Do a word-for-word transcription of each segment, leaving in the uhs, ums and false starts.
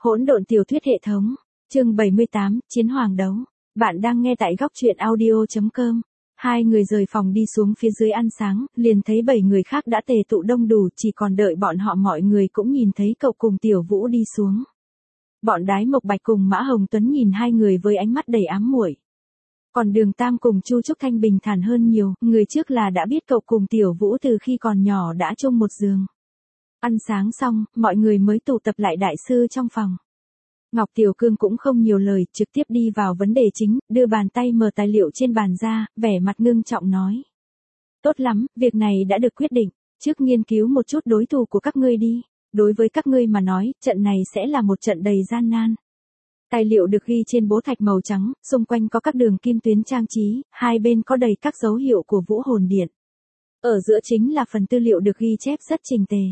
Hỗn độn tiểu thuyết hệ thống, chương bảy mươi tám, Chiến Hoàng đấu. Bạn đang nghe tại góc truyện audio chấm com. Hai người rời phòng đi xuống phía dưới ăn sáng, liền thấy bảy người khác đã tề tụ đông đủ, chỉ còn đợi bọn họ. Mọi người cũng nhìn thấy cậu cùng Tiểu Vũ đi xuống. Bọn Đái Mộc Bạch cùng Mã Hồng Tuấn nhìn hai người với ánh mắt đầy ám muội. Còn Đường Tam cùng Chu Trúc Thanh bình thản hơn nhiều, người trước là đã biết cậu cùng Tiểu Vũ từ khi còn nhỏ đã chung một giường. Ăn sáng xong, mọi người mới tụ tập lại đại sư trong phòng. Ngọc Tiểu Cương cũng không nhiều lời, trực tiếp đi vào vấn đề chính, đưa bàn tay mở tài liệu trên bàn ra, vẻ mặt ngưng trọng nói. Tốt lắm, việc này đã được quyết định, trước nghiên cứu một chút đối thủ của các ngươi đi. Đối với các ngươi mà nói, trận này sẽ là một trận đầy gian nan. Tài liệu được ghi trên bố thạch màu trắng, xung quanh có các đường kim tuyến trang trí, hai bên có đầy các dấu hiệu của Vũ Hồn Điện. Ở giữa chính là phần tư liệu được ghi chép rất trình tề.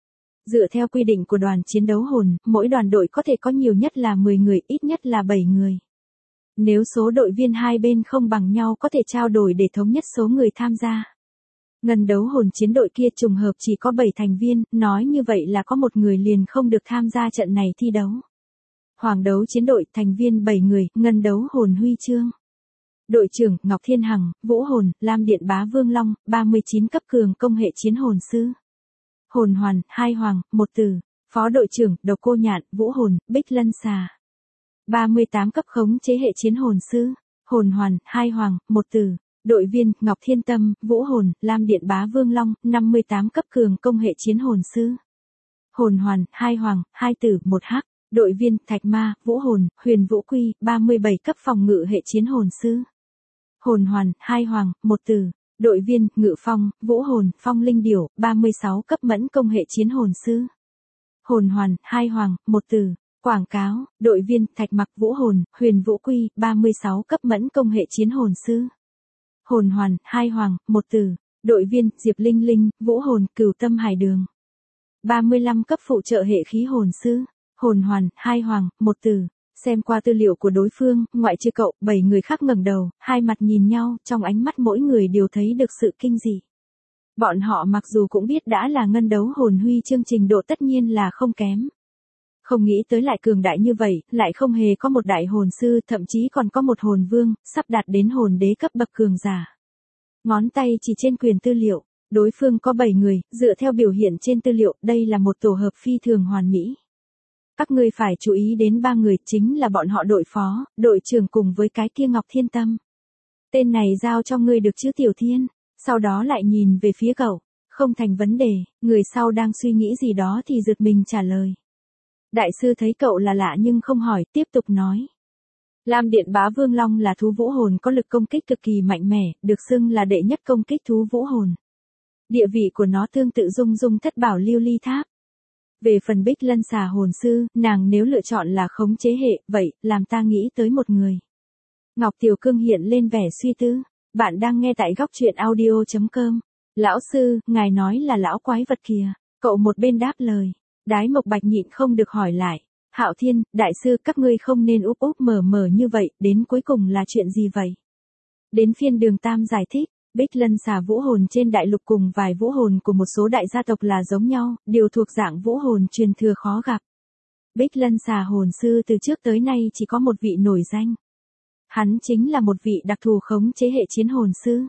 Dựa theo quy định của đoàn chiến đấu hồn, mỗi đoàn đội có thể có nhiều nhất là mười người, ít nhất là bảy người. Nếu số đội viên hai bên không bằng nhau có thể trao đổi để thống nhất số người tham gia. Ngân đấu hồn chiến đội kia trùng hợp chỉ có bảy thành viên, nói như vậy là có một người liền không được tham gia trận này thi đấu. Hoàng đấu chiến đội, thành viên bảy người, ngân đấu hồn huy chương. Đội trưởng, Ngọc Thiên Hằng, Vũ Hồn, Lam Điện Bá Vương Long, ba mươi chín cấp cường công hệ chiến hồn sư. Hồn Hoàn, hai hoàng, một từ. Phó đội trưởng, Độc Cô Nhạn, Vũ Hồn, Bích Lân Xà. ba mươi tám cấp khống chế hệ chiến hồn sư. Hồn Hoàn, hai hoàng, một từ. Đội viên, Ngọc Thiên Tâm, Vũ Hồn, Lam Điện Bá Vương Long, năm mươi tám cấp cường công hệ chiến hồn sư. Hồn Hoàn, hai hoàng, hai tử, một hắc. Đội viên, Thạch Ma, Vũ Hồn, Huyền Vũ Quy, ba mươi bảy cấp phòng ngự hệ chiến hồn sư. Hồn Hoàn, hai hoàng, một từ. Đội viên, Ngự Phong, Vũ Hồn, Phong Linh Điểu, ba mươi sáu cấp mẫn công hệ chiến hồn sư. Hồn Hoàn, hai hoàng, một từ. Quảng cáo, đội viên, Thạch Mặc, Vũ Hồn, Huyền Vũ Quy, ba mươi sáu cấp mẫn công hệ chiến hồn sư. Hồn Hoàn, hai hoàng, một từ. Đội viên, Diệp Linh Linh, Vũ Hồn, Cửu Tâm Hải Đường. ba mươi lăm cấp phụ trợ hệ khí hồn sư. Hồn Hoàn, hai hoàng, một từ. Xem qua tư liệu của đối phương, ngoại trừ cậu, bảy người khác ngẩng đầu, hai mặt nhìn nhau, trong ánh mắt mỗi người đều thấy được sự kinh dị. Bọn họ mặc dù cũng biết đã là ngân đấu hồn huy chương trình độ tất nhiên là không kém. Không nghĩ tới lại cường đại như vậy, lại không hề có một đại hồn sư, thậm chí còn có một hồn vương, sắp đạt đến hồn đế cấp bậc cường giả. Ngón tay chỉ trên quyền tư liệu, đối phương có bảy người, dựa theo biểu hiện trên tư liệu, đây là một tổ hợp phi thường hoàn mỹ. Các ngươi phải chú ý đến ba người, chính là bọn họ đội phó, đội trưởng cùng với cái kia Ngọc Thiên Tâm. Tên này giao cho ngươi được chứ Tiểu Thiên, sau đó lại nhìn về phía cậu, không thành vấn đề, người sau đang suy nghĩ gì đó thì giật mình trả lời. Đại sư thấy cậu là lạ nhưng không hỏi, tiếp tục nói. Lam Điện Bá Vương Long là thú vũ hồn có lực công kích cực kỳ mạnh mẽ, được xưng là đệ nhất công kích thú vũ hồn. Địa vị của nó tương tự Dung Dung Thất Bảo Lưu Ly Tháp. Về phần Bích Lân Xà hồn sư, nàng nếu lựa chọn là khống chế hệ, vậy, làm ta nghĩ tới một người. Ngọc Tiểu Cương hiện lên vẻ suy tư. Bạn đang nghe tại góc truyện audio chấm com. Lão sư, ngài nói là lão quái vật kìa. Cậu một bên đáp lời. Đái Mộc Bạch nhịn không được hỏi lại. Hạo Thiên, đại sư, các ngươi không nên úp úp mở mở như vậy, đến cuối cùng là chuyện gì vậy? Đến phiên Đường Tam giải thích. Bích Lân Xà vũ hồn trên đại lục cùng vài vũ hồn của một số đại gia tộc là giống nhau, đều thuộc dạng vũ hồn truyền thừa khó gặp. Bích Lân Xà hồn sư từ trước tới nay chỉ có một vị nổi danh. Hắn chính là một vị đặc thù khống chế hệ chiến hồn sư.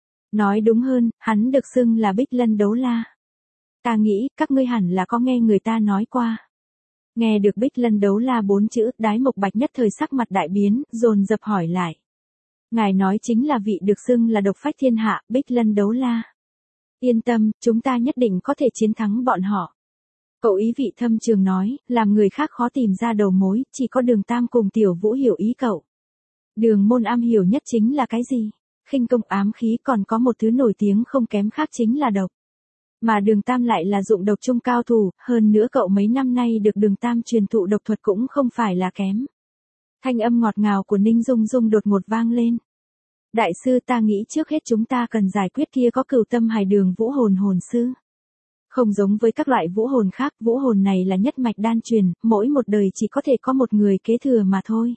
Nói đúng hơn, hắn được xưng là Bích Lân Đấu La. Ta nghĩ, các ngươi hẳn là có nghe người ta nói qua. Nghe được Bích Lân Đấu La bốn chữ, Đái Mộc Bạch nhất thời sắc mặt đại biến, dồn dập hỏi lại. Ngài nói chính là vị được xưng là độc phách thiên hạ, Bích Lân Đấu La. Yên tâm, chúng ta nhất định có thể chiến thắng bọn họ. Cậu ý vị thâm trường nói, làm người khác khó tìm ra đầu mối, chỉ có Đường Tam cùng Tiểu Vũ hiểu ý cậu. Đường môn am hiểu nhất chính là cái gì? Khinh công ám khí, còn có một thứ nổi tiếng không kém khác chính là độc. Mà Đường Tam lại là dụng độc trung cao thủ, hơn nữa cậu mấy năm nay được Đường Tam truyền thụ độc thuật cũng không phải là kém. Thanh âm ngọt ngào của Ninh Dung Dung đột ngột vang lên. Đại sư, ta nghĩ trước hết chúng ta cần giải quyết kia có Cửu Tâm Hải Đường vũ hồn hồn sư. Không giống với các loại vũ hồn khác, vũ hồn này là nhất mạch đan truyền, mỗi một đời chỉ có thể có một người kế thừa mà thôi.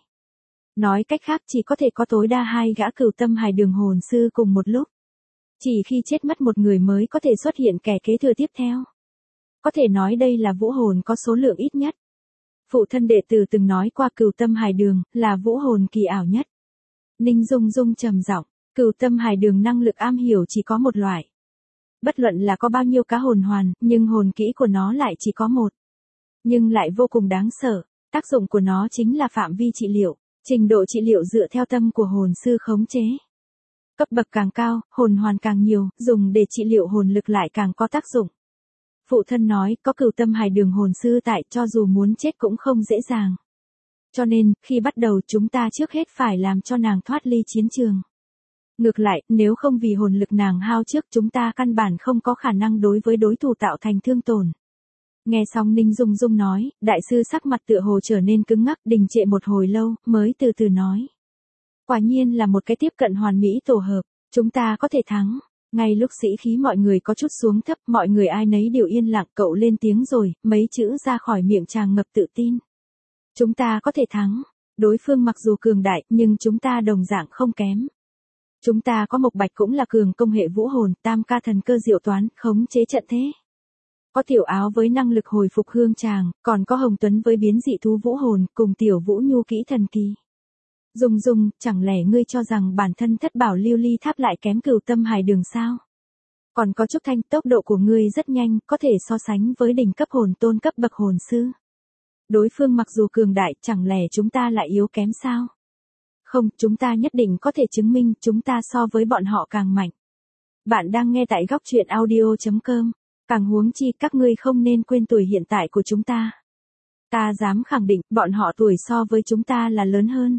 Nói cách khác chỉ có thể có tối đa hai gã Cửu Tâm Hải Đường hồn sư cùng một lúc. Chỉ khi chết mất một người mới có thể xuất hiện kẻ kế thừa tiếp theo. Có thể nói đây là vũ hồn có số lượng ít nhất. Phụ thân đệ tử từng nói qua Cửu Tâm Hải Đường là vũ hồn kỳ ảo nhất. Ninh Dung Dung trầm giọng, Cửu Tâm Hải Đường năng lực am hiểu chỉ có một loại. Bất luận là có bao nhiêu cá hồn hoàn, nhưng hồn kỹ của nó lại chỉ có một. Nhưng lại vô cùng đáng sợ, tác dụng của nó chính là phạm vi trị liệu, trình độ trị liệu dựa theo tâm của hồn sư khống chế. Cấp bậc càng cao, hồn hoàn càng nhiều, dùng để trị liệu hồn lực lại càng có tác dụng. Phụ thân nói, có Cửu Tâm Hải Đường hồn sư tại, cho dù muốn chết cũng không dễ dàng. Cho nên, khi bắt đầu chúng ta trước hết phải làm cho nàng thoát ly chiến trường. Ngược lại, nếu không vì hồn lực nàng hao trước chúng ta căn bản không có khả năng đối với đối thủ tạo thành thương tổn. Nghe xong Ninh Dung Dung nói, đại sư sắc mặt tựa hồ trở nên cứng ngắc, đình trệ một hồi lâu, mới từ từ nói. Quả nhiên là một cái tiếp cận hoàn mỹ tổ hợp, chúng ta có thể thắng. Ngay lúc sĩ khí mọi người có chút xuống thấp, mọi người ai nấy đều yên lặng, cậu lên tiếng rồi, mấy chữ ra khỏi miệng tràn ngập tự tin. Chúng ta có thể thắng. Đối phương mặc dù cường đại, nhưng chúng ta đồng dạng không kém. Chúng ta có Mộc Bạch cũng là cường công hệ vũ hồn, tam ca thần cơ diệu toán, khống chế trận thế. Có Tiểu Áo với năng lực hồi phục hương tràng, còn có Hồng Tuấn với biến dị thú vũ hồn, cùng Tiểu Vũ nhu kỹ thần kỳ. Dung Dung, chẳng lẽ ngươi cho rằng bản thân thất bảo lưu ly tháp lại kém Cửu Tâm Hải Đường sao? Còn có Trúc Thanh, tốc độ của ngươi rất nhanh, có thể so sánh với đỉnh cấp hồn tôn cấp bậc hồn sư. Đối phương mặc dù cường đại, chẳng lẽ chúng ta lại yếu kém sao? Không, chúng ta nhất định có thể chứng minh chúng ta so với bọn họ càng mạnh. Bạn đang nghe tại góc truyện audio chấm com. Càng huống chi các ngươi không nên quên tuổi hiện tại của chúng ta. Ta dám khẳng định, bọn họ tuổi so với chúng ta là lớn hơn.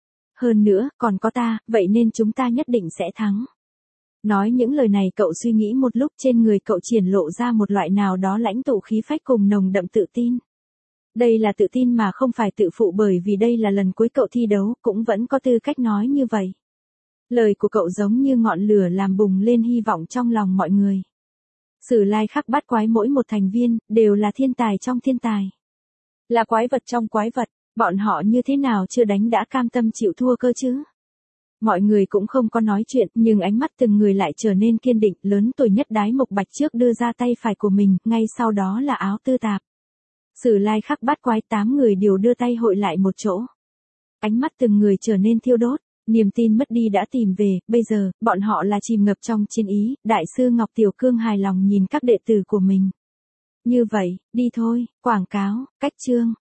Hơn nữa, còn có ta, vậy nên chúng ta nhất định sẽ thắng. Nói những lời này cậu suy nghĩ một lúc, trên người cậu triển lộ ra một loại nào đó lãnh tụ khí phách cùng nồng đậm tự tin. Đây là tự tin mà không phải tự phụ, bởi vì đây là lần cuối cậu thi đấu, cũng vẫn có tư cách nói như vậy. Lời của cậu giống như ngọn lửa làm bùng lên hy vọng trong lòng mọi người. Sử Lai Khắc Bát Quái mỗi một thành viên, đều là thiên tài trong thiên tài. Là quái vật trong quái vật, bọn họ như thế nào chưa đánh đã cam tâm chịu thua cơ chứ? Mọi người cũng không có nói chuyện, nhưng ánh mắt từng người lại trở nên kiên định, lớn tuổi nhất Đái Mộc Bạch trước đưa ra tay phải của mình, ngay sau đó là Áo Tư Tạp. Sử Lai Khắc Bát Quái tám người đều đưa tay hội lại một chỗ. Ánh mắt từng người trở nên thiêu đốt, niềm tin mất đi đã tìm về, bây giờ, bọn họ là chìm ngập trong chiến ý, đại sư Ngọc Tiểu Cương hài lòng nhìn các đệ tử của mình. Như vậy, đi thôi, quảng cáo, cách chương.